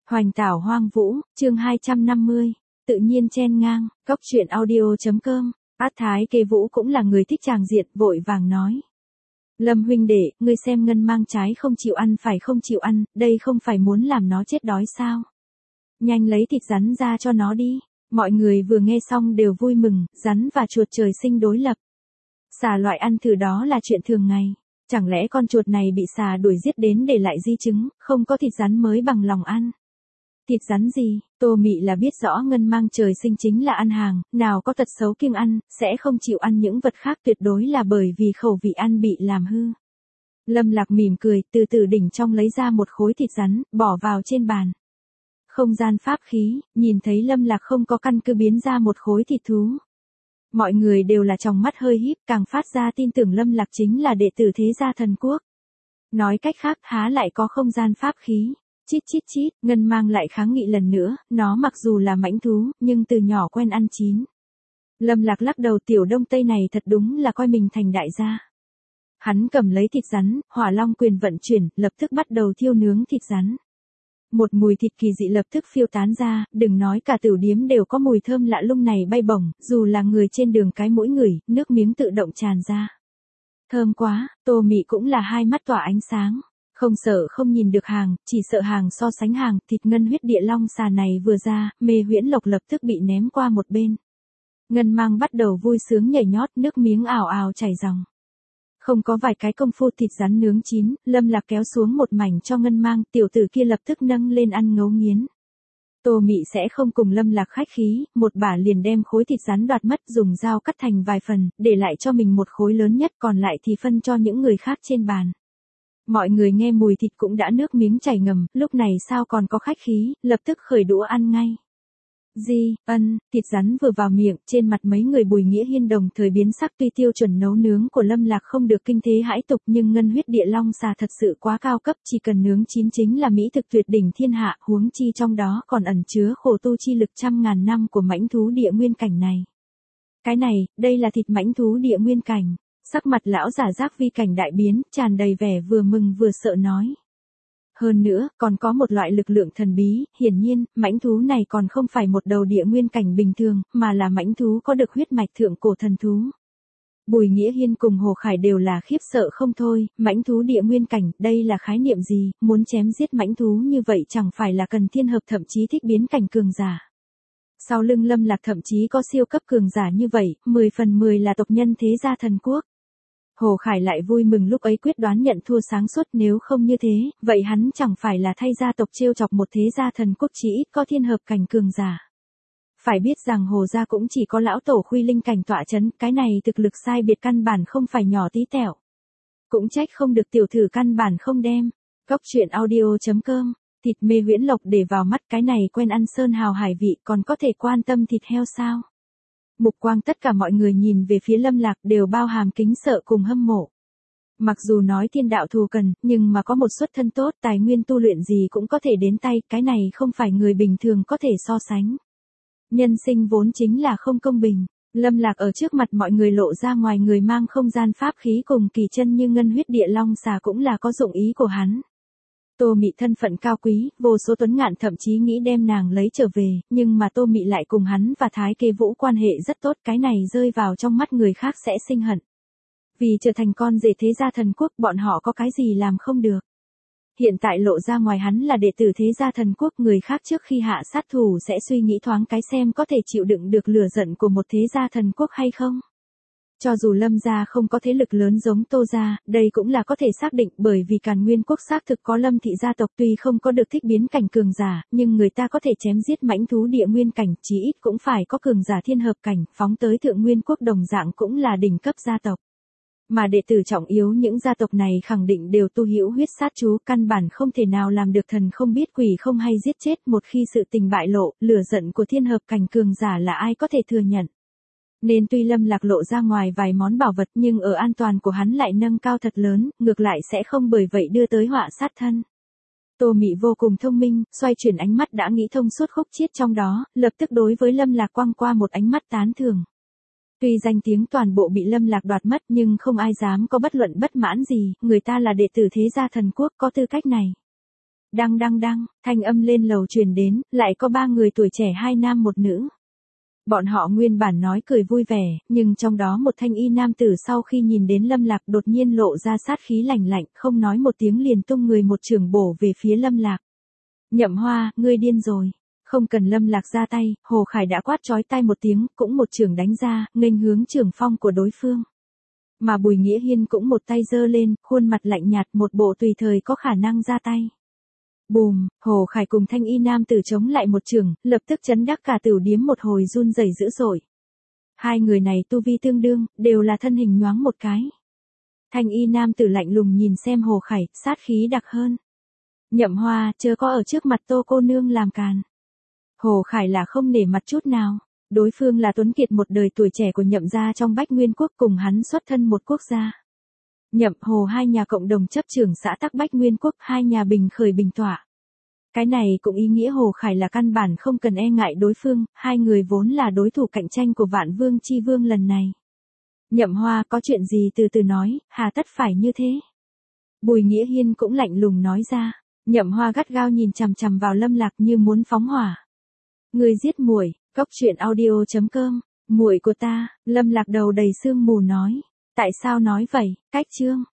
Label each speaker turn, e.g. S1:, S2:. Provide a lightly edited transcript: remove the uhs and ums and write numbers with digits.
S1: Hoành tảo hoang vũ, chương 250, tự nhiên chen ngang, góc truyện audio.com, Át Thái Kê Vũ cũng là người thích tràng diện, vội vàng nói. Lâm huynh đệ, ngươi xem Ngân mang trái không chịu ăn phải không chịu ăn, đây không phải muốn làm nó chết đói sao? Nhanh lấy thịt rắn ra cho nó đi. Mọi người vừa nghe xong đều vui mừng, rắn và chuột trời sinh đối lập. Xà loại ăn thử đó là chuyện thường ngày. Chẳng lẽ con chuột này bị xà đuổi giết đến để lại di chứng, không có thịt rắn mới bằng lòng ăn. Thịt rắn gì, Tô Mị là biết rõ Ngân mang trời sinh chính là ăn hàng, nào có tật xấu kiêng ăn, sẽ không chịu ăn những vật khác, tuyệt đối là bởi vì khẩu vị ăn bị làm hư. Lâm Lạc mỉm cười, từ từ đỉnh trong lấy ra một khối thịt rắn, bỏ vào trên bàn. Không gian pháp khí, nhìn thấy Lâm Lạc không có căn cứ biến ra một khối thịt thú. Mọi người đều là tròng mắt hơi híp, càng phát ra tin tưởng Lâm Lạc chính là đệ tử thế gia thần quốc. Nói cách khác, há lại có không gian pháp khí. Chít chít chít, Ngân mang lại kháng nghị lần nữa, nó mặc dù là mãnh thú, nhưng từ nhỏ quen ăn chín. Lâm Lạc lắc đầu, tiểu Đông Tây này thật đúng là coi mình thành đại gia. Hắn cầm lấy thịt rắn, Hỏa Long quyền vận chuyển, lập tức bắt đầu thiêu nướng thịt rắn. Một mùi thịt kỳ dị lập tức phiêu tán ra, đừng nói cả tửu điếm đều có mùi thơm lạ lùng này bay bổng, dù là người trên đường cái mỗi ngửi, nước miếng tự động tràn ra. Thơm quá, Tô Mị cũng là hai mắt tỏa ánh sáng. Không sợ không nhìn được hàng, chỉ sợ hàng so sánh hàng, thịt ngân huyết địa long xà này vừa ra, Mê Huyễn Lộc lập tức bị ném qua một bên. Ngân mang bắt đầu vui sướng nhảy nhót, nước miếng ào ào chảy ròng. Không có vài cái công phu thịt rắn nướng chín, Lâm Lạc kéo xuống một mảnh cho Ngân mang, tiểu tử kia lập tức nâng lên ăn ngấu nghiến. Tô Mị sẽ không cùng Lâm Lạc khách khí, một bả liền đem khối thịt rắn đoạt mất, dùng dao cắt thành vài phần, để lại cho mình một khối lớn nhất, còn lại thì phân cho những người khác trên bàn. Mọi người nghe mùi thịt cũng đã nước miếng chảy ngầm, lúc này sao còn có khách khí, lập tức khởi đũa ăn ngay. Thịt rắn vừa vào miệng, trên mặt mấy người Bùi Nghĩa Hiên đồng thời biến sắc, tuy tiêu chuẩn nấu nướng của Lâm Lạc không được kinh thế hãi tục nhưng ngân huyết địa long xà thật sự quá cao cấp, chỉ cần nướng chín chính là mỹ thực tuyệt đỉnh thiên hạ, huống chi trong đó còn ẩn chứa khổ tu chi lực trăm ngàn năm của mãnh thú địa nguyên cảnh này. Cái này, đây là thịt mãnh thú địa nguyên cảnh. Sắc mặt lão giả Giác Vi cảnh đại biến, tràn đầy vẻ vừa mừng vừa sợ nói. Hơn nữa, còn có một loại lực lượng thần bí, hiển nhiên, mãnh thú này còn không phải một đầu địa nguyên cảnh bình thường, mà là mãnh thú có được huyết mạch thượng cổ thần thú. Bùi Nghĩa Hiên cùng Hồ Khải đều là khiếp sợ không thôi, mãnh thú địa nguyên cảnh, đây là khái niệm gì, muốn chém giết mãnh thú như vậy chẳng phải là cần thiên hợp thậm chí thích biến cảnh cường giả. Sau lưng Lâm Lạc thậm chí có siêu cấp cường giả như vậy, 10 phần 10 là tộc nhân thế gia thần quốc. Hồ Khải lại vui mừng lúc ấy quyết đoán nhận thua sáng suốt, nếu không như thế, vậy hắn chẳng phải là thay gia tộc trêu chọc một thế gia thần quốc chỉ ít có thiên hợp cảnh cường giả. Phải biết rằng Hồ gia cũng chỉ có lão tổ Khuy Linh cảnh tọa chấn, cái này thực lực sai biệt căn bản không phải nhỏ tí tẹo. Cũng trách không được tiểu thử căn bản không đem. Góc truyện audio.com, thịt Mê Huyễn Lộc để vào mắt, cái này quen ăn sơn hào hải vị còn có thể quan tâm thịt heo sao? Mục quang tất cả mọi người nhìn về phía Lâm Lạc đều bao hàm kính sợ cùng hâm mộ. Mặc dù nói thiên đạo thù cần, nhưng mà có một xuất thân tốt, tài nguyên tu luyện gì cũng có thể đến tay, cái này không phải người bình thường có thể so sánh. Nhân sinh vốn chính là không công bình. Lâm Lạc ở trước mặt mọi người lộ ra ngoài người mang không gian pháp khí cùng kỳ chân như ngân huyết địa long xà cũng là có dụng ý của hắn. Tô Mị thân phận cao quý, vô số tuấn ngạn thậm chí nghĩ đem nàng lấy trở về, nhưng mà Tô Mị lại cùng hắn và Thái Kê Vũ quan hệ rất tốt, cái này rơi vào trong mắt người khác sẽ sinh hận. Vì trở thành con rể thế gia thần quốc, bọn họ có cái gì làm không được. Hiện tại lộ ra ngoài hắn là đệ tử thế gia thần quốc, người khác trước khi hạ sát thủ sẽ suy nghĩ thoáng cái xem có thể chịu đựng được lửa giận của một thế gia thần quốc hay không. Cho dù Lâm gia không có thế lực lớn giống Tô gia, đây cũng là có thể xác định, bởi vì Càn Nguyên quốc xác thực có Lâm thị gia tộc, tuy không có được thích biến cảnh cường giả, nhưng người ta có thể chém giết mãnh thú địa nguyên cảnh, chí ít cũng phải có cường giả thiên hợp cảnh, phóng tới Thượng Nguyên quốc đồng dạng cũng là đỉnh cấp gia tộc. Mà đệ tử trọng yếu những gia tộc này khẳng định đều tu hữu huyết sát chú, căn bản không thể nào làm được thần không biết quỷ không hay giết chết, một khi sự tình bại lộ, lửa giận của thiên hợp cảnh cường giả là ai có thể thừa nhận. Nên tuy Lâm Lạc lộ ra ngoài vài món bảo vật nhưng ở an toàn của hắn lại nâng cao thật lớn, ngược lại sẽ không bởi vậy đưa tới họa sát thân. Tô Mị vô cùng thông minh, xoay chuyển ánh mắt đã nghĩ thông suốt khúc chiết trong đó, lập tức đối với Lâm Lạc quăng qua một ánh mắt tán thưởng. Tuy danh tiếng toàn bộ bị Lâm Lạc đoạt mất nhưng không ai dám có bất luận bất mãn gì, người ta là đệ tử thế gia thần quốc có tư cách này. Đăng đăng đăng, thanh âm lên lầu truyền đến, lại có 3 người tuổi trẻ 2 nam 1 nữ. Bọn họ nguyên bản nói cười vui vẻ, nhưng trong đó một thanh y nam tử sau khi nhìn đến Lâm Lạc đột nhiên lộ ra sát khí lạnh lạnh, không nói một tiếng liền tung người một chưởng bổ về phía Lâm Lạc. Nhậm Hoa, ngươi điên rồi. Không cần Lâm Lạc ra tay, Hồ Khải đã quát chói tai một tiếng, cũng một chưởng đánh ra, nghênh hướng chưởng phong của đối phương. Mà Bùi Nghĩa Hiên cũng một tay giơ lên, khuôn mặt lạnh nhạt, một bộ tùy thời có khả năng ra tay. Bùm, Hồ Khải cùng thanh y nam tử chống lại một chưởng, lập tức chấn đắc cả tửu điếm một hồi run rẩy dữ dội. Hai người này tu vi tương đương, đều là thân hình nhoáng một cái. Thanh y nam tử lạnh lùng nhìn xem Hồ Khải, sát khí đặc hơn. Nhậm Hoa, chớ có ở trước mặt Tô cô nương làm càn. Hồ Khải là không nể mặt chút nào. Đối phương là tuấn kiệt một đời tuổi trẻ của Nhậm gia trong Bách Nguyên quốc, cùng hắn xuất thân một quốc gia. Nhậm Hồ hai nhà cộng đồng chấp trưởng xã tắc Bách Nguyên quốc, hai nhà bình khởi bình tọa. Cái này cũng ý nghĩa Hồ Khải là căn bản không cần e ngại đối phương, hai người vốn là đối thủ cạnh tranh của Vạn Vương Chi Vương lần này. Nhậm Hoa, có chuyện gì từ từ nói, hà tất phải như thế. Bùi Nghĩa Hiên cũng lạnh lùng nói ra. Nhậm Hoa gắt gao nhìn chằm chằm vào Lâm Lạc như muốn phóng hỏa. Người giết muội, cốc truyện audio.com, muội của ta, Lâm Lạc đầu đầy sương mù nói. Tại sao nói vậy, cách chương.